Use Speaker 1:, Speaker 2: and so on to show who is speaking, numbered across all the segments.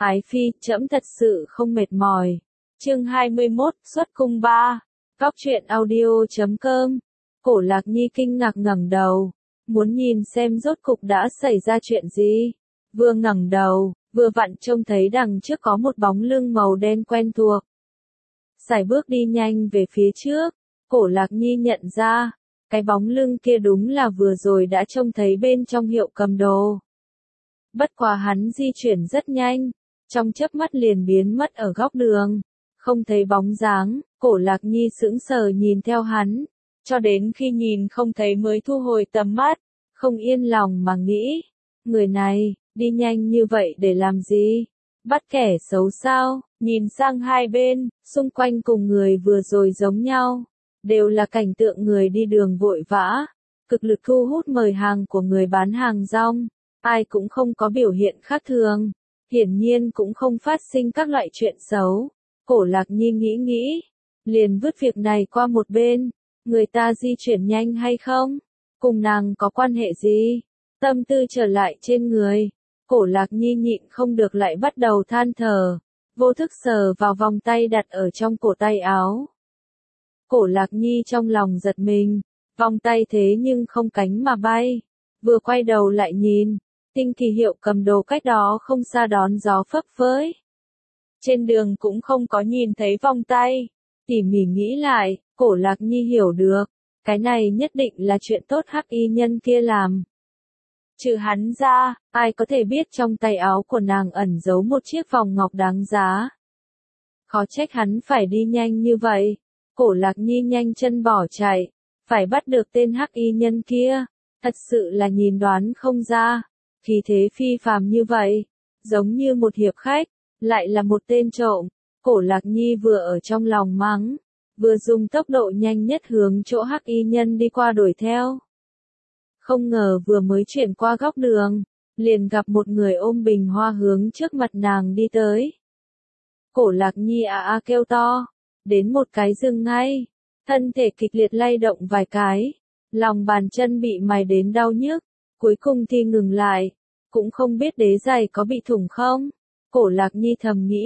Speaker 1: Ái phi, trẫm thật sự không mệt mỏi. Chương 21, xuất cung 3. Góc truyện audio.com. Cổ Lạc Nhi kinh ngạc ngẩng đầu, muốn nhìn xem rốt cục đã xảy ra chuyện gì. Vừa ngẩng đầu, vừa vặn trông thấy đằng trước có một bóng lưng màu đen quen thuộc. Sải bước đi nhanh về phía trước, Cổ Lạc Nhi nhận ra, cái bóng lưng kia đúng là vừa rồi đã trông thấy bên trong hiệu cầm đồ. Bất quá hắn di chuyển rất nhanh, trong chớp mắt liền biến mất ở góc đường, không thấy bóng dáng. Cổ Lạc Nhi sững sờ nhìn theo hắn, cho đến khi nhìn không thấy mới thu hồi tầm mắt, không yên lòng mà nghĩ, người này, đi nhanh như vậy để làm gì? Bắt kẻ xấu sao? Nhìn sang hai bên, xung quanh cùng người vừa rồi giống nhau, đều là cảnh tượng người đi đường vội vã, cực lực thu hút mời hàng của người bán hàng rong, ai cũng không có biểu hiện khác thường, hiển nhiên cũng không phát sinh các loại chuyện xấu. Cổ Lạc Nhi nghĩ, liền vứt việc này qua một bên, người ta di chuyển nhanh hay không, cùng nàng có quan hệ gì? Tâm tư trở lại trên người, Cổ Lạc Nhi nhịn không được lại bắt đầu than thở, vô thức sờ vào vòng tay đặt ở trong cổ tay áo. Cổ Lạc Nhi trong lòng giật mình, vòng tay thế nhưng không cánh mà bay, vừa quay đầu lại nhìn, tinh kỳ hiệu cầm đồ cách đó không xa đón gió phấp phới. Trên đường cũng không có nhìn thấy vòng tay, tỉ mỉ nghĩ lại, Cổ Lạc Nhi hiểu được, cái này nhất định là chuyện tốt hắc y nhân kia làm. Trừ hắn ra, ai có thể biết trong tay áo của nàng ẩn giấu một chiếc vòng ngọc đáng giá. Khó trách hắn phải đi nhanh như vậy. Cổ Lạc Nhi nhanh chân bỏ chạy, phải bắt được tên hắc y nhân kia, thật sự là nhìn đoán không ra, khí thế phi phàm như vậy, giống như một hiệp khách, lại là một tên trộm. Cổ Lạc Nhi vừa ở trong lòng mắng, vừa dùng tốc độ nhanh nhất hướng chỗ hắc y nhân đi qua đuổi theo. Không ngờ vừa mới chuyển qua góc đường, liền gặp một người ôm bình hoa hướng trước mặt nàng đi tới. Cổ Lạc Nhi kêu to, đến một cái dừng ngay, thân thể kịch liệt lay động vài cái, lòng bàn chân bị mài đến đau nhức, cuối cùng thì ngừng lại, cũng không biết đế giày có bị thủng không. Cổ Lạc Nhi thầm nghĩ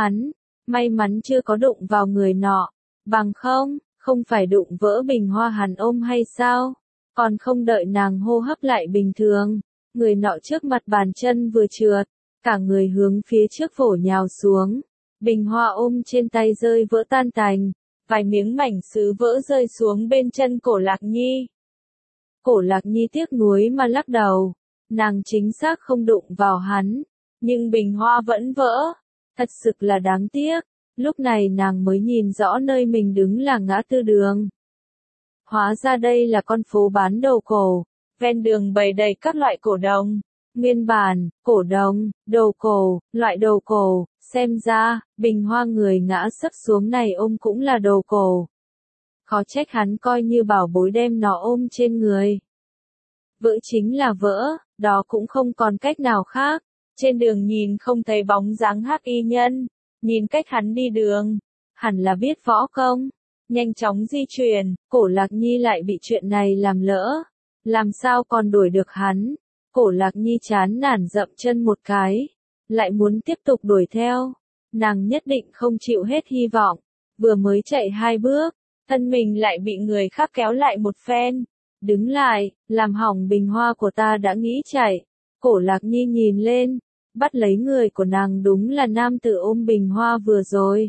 Speaker 1: may mắn chưa có đụng vào người nọ, bằng không phải đụng vỡ bình hoa hắn ôm hay sao? Còn không đợi nàng hô hấp lại bình thường, người nọ trước mặt bàn chân vừa trượt, cả người hướng phía trước phổ nhào xuống, bình hoa ôm trên tay rơi vỡ tan tành, vài miếng mảnh sứ vỡ rơi xuống bên chân Cổ Lạc Nhi. Cổ Lạc Nhi tiếc nuối mà lắc đầu, nàng chính xác không đụng vào hắn, nhưng bình hoa vẫn vỡ, thật sự là đáng tiếc. Lúc này nàng mới nhìn rõ nơi mình đứng là ngã tư đường. Hóa ra đây là con phố bán đồ cổ, ven đường bày đầy các loại cổ đồng, nguyên bản, cổ đồng, đồ cổ, loại đồ cổ, xem ra, bình hoa người ngã sấp xuống này ôm cũng là đồ cổ. Khó trách hắn coi như bảo bối đem nó ôm trên người. Vỡ chính là vỡ, đó cũng không còn cách nào khác. Trên đường nhìn không thấy bóng dáng hắc y nhân, nhìn cách hắn đi đường, hẳn là biết võ công. Nhanh chóng di chuyển, Cổ Lạc Nhi lại bị chuyện này làm lỡ, làm sao còn đuổi được hắn. Cổ Lạc Nhi chán nản dậm chân một cái, lại muốn tiếp tục đuổi theo, nàng nhất định không chịu hết hy vọng, vừa mới chạy 2 bước, thân mình lại bị người khác kéo lại một phen, đứng lại, làm hỏng bình hoa của ta đã nghĩ chạy. Cổ Lạc Nhi nhìn lên, bắt lấy người của nàng đúng là nam tử ôm bình hoa vừa rồi.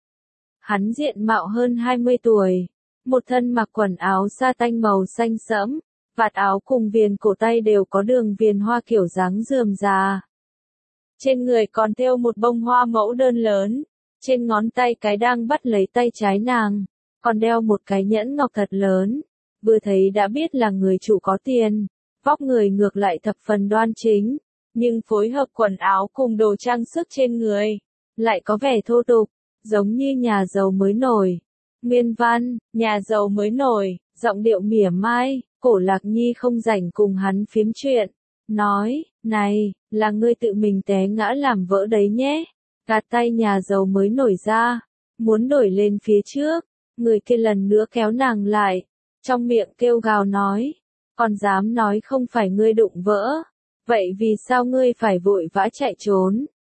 Speaker 1: Hắn diện mạo hơn 20 tuổi, một thân mặc quần áo sa tanh màu xanh sẫm, vạt áo cùng viền cổ tay đều có đường viền hoa kiểu dáng rườm rà. Trên người còn thêu một bông hoa mẫu đơn lớn, trên ngón tay cái đang bắt lấy tay trái nàng, còn đeo một cái nhẫn ngọc thật lớn, vừa thấy đã biết là người chủ có tiền, vóc người ngược lại thập phần đoan chính, nhưng phối hợp quần áo cùng đồ trang sức trên người, lại có vẻ thô tục, giống như nhà giàu mới nổi. Nguyên văn, nhà giàu mới nổi, giọng điệu mỉa mai. Cổ Lạc Nhi không rảnh cùng hắn phiếm chuyện, nói, này, là ngươi tự mình té ngã làm vỡ đấy nhé. Gạt tay nhà giàu mới nổi ra, muốn đổi lên phía trước, người kia lần nữa kéo nàng lại, trong miệng kêu gào nói, còn dám nói không phải ngươi đụng vỡ, vậy vì sao ngươi phải vội vã chạy trốn?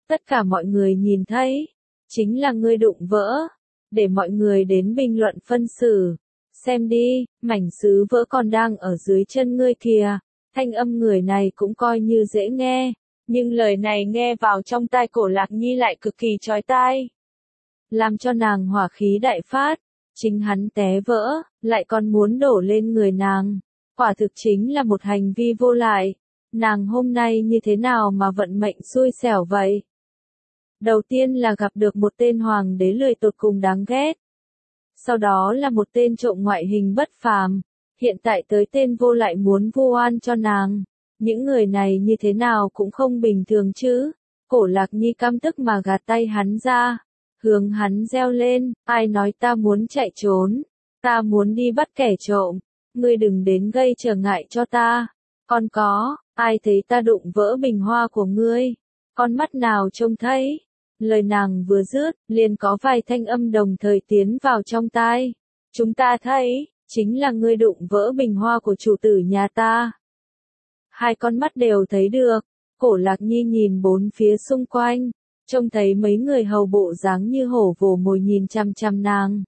Speaker 1: Tất cả mọi người nhìn thấy, chính là ngươi đụng vỡ, để mọi người đến bình luận phân xử. Xem đi, mảnh sứ vỡ còn đang ở dưới chân ngươi kìa. Thanh âm người này cũng coi như dễ nghe, nhưng lời này nghe vào trong tai Cổ Lạc Nhi lại cực kỳ chói tai. Làm cho nàng hỏa khí đại phát, chính hắn té vỡ, lại còn muốn đổ lên người nàng. Quả thực chính là một hành vi vô lại. Nàng hôm nay như thế nào mà vận mệnh xui xẻo vậy? Đầu tiên là gặp được một tên hoàng đế lười tột cùng đáng ghét. Sau đó là một tên trộm ngoại hình bất phàm. Hiện tại tới tên vô lại muốn vu oan cho nàng. Những người này như thế nào cũng không bình thường chứ. Cổ Lạc Nhi căm tức mà gạt tay hắn ra. Hướng hắn reo lên, ai nói ta muốn chạy trốn. Ta muốn đi bắt kẻ trộm. Ngươi đừng đến gây trở ngại cho ta. Còn có, ai thấy ta đụng vỡ bình hoa của ngươi? Con mắt nào trông thấy? Lời nàng vừa dứt, liền có vài thanh âm đồng thời tiến vào trong tai. Chúng ta thấy, chính là ngươi đụng vỡ bình hoa của chủ tử nhà ta. Hai con mắt đều thấy được. Cổ Lạc Nhi nhìn bốn phía xung quanh, trông thấy mấy người hầu bộ dáng như hổ vồ mồi nhìn chăm chăm nàng.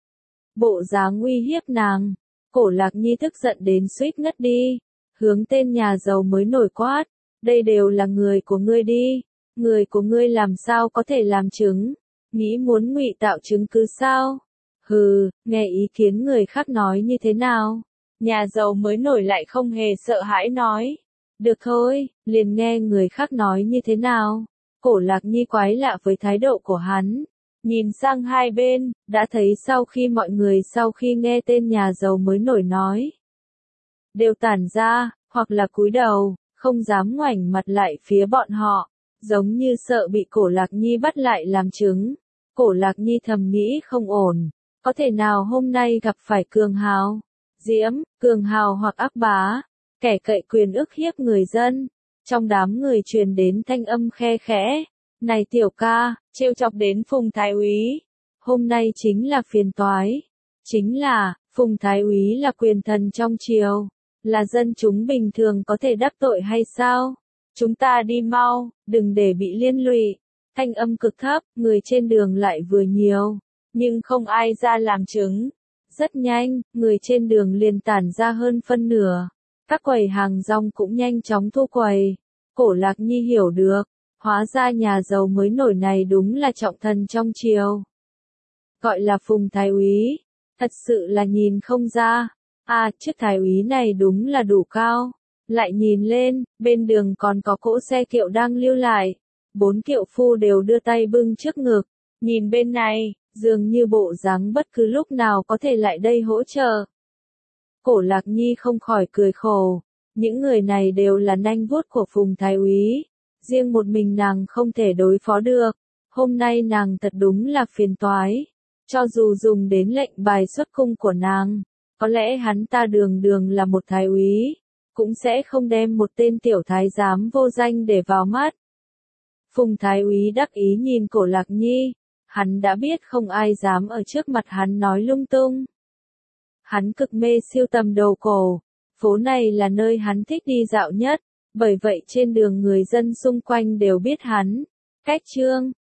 Speaker 1: Bộ dáng uy hiếp nàng. Cổ Lạc Nhi tức giận đến suýt ngất đi. Hướng tên nhà giàu mới nổi quát. Đây đều là người của ngươi đi. Người của ngươi làm sao có thể làm chứng? Nghĩ muốn ngụy tạo chứng cứ sao? Hừ, nghe ý kiến người khác nói như thế nào? Nhà giàu mới nổi lại không hề sợ hãi nói. Được thôi, liền nghe người khác nói như thế nào? Cổ Lạc Nhi quái lạ với thái độ của hắn. Nhìn sang hai bên, đã thấy sau khi nghe tên nhà giàu mới nổi nói. Đều tản ra, hoặc là cúi đầu, không dám ngoảnh mặt lại phía bọn họ. Giống như sợ bị Cổ Lạc Nhi bắt lại làm chứng. Cổ Lạc Nhi thầm nghĩ không ổn. Có thể nào hôm nay gặp phải cường hào, cường hào hoặc ác bá, kẻ cậy quyền ức hiếp người dân. Trong đám người truyền đến thanh âm khe khẽ. Này tiểu ca, trêu chọc đến Phùng Thái úy. Hôm nay chính là phiền toái. Chính là, Phùng Thái úy là quyền thần trong triều. Là dân chúng bình thường có thể đắc tội hay sao? Chúng ta đi mau, đừng để bị liên lụy. Thanh âm cực thấp, người trên đường lại vừa nhiều, nhưng không ai ra làm chứng. Rất nhanh, người trên đường liền tản ra hơn phân nửa. Các quầy hàng rong cũng nhanh chóng thu quầy. Cổ Lạc Nhi hiểu được, hóa ra nhà giàu mới nổi này đúng là trọng thần trong triều. Gọi là Phùng Thái úy, thật sự là nhìn không ra. Chiếc Thái úy này đúng là đủ cao. Lại nhìn lên, bên đường còn có cỗ xe kiệu đang lưu lại. 4 kiệu phu đều đưa tay bưng trước ngực. Nhìn bên này, dường như bộ dáng bất cứ lúc nào có thể lại đây hỗ trợ. Cổ Lạc Nhi không khỏi cười khổ. Những người này đều là nanh vuốt của Phùng Thái úy. Riêng một mình nàng không thể đối phó được. Hôm nay nàng thật đúng là phiền toái. Cho dù dùng đến lệnh bài xuất cung của nàng, có lẽ hắn ta đường là một thái úy, cũng sẽ không đem một tên tiểu thái giám vô danh để vào mắt. Phùng Thái úy đắc ý nhìn Cổ Lạc Nhi. Hắn đã biết không ai dám ở trước mặt hắn nói lung tung. Hắn cực mê sưu tầm đồ cổ. Phố này là nơi hắn thích đi dạo nhất. Bởi vậy trên đường người dân xung quanh đều biết hắn. Cách chương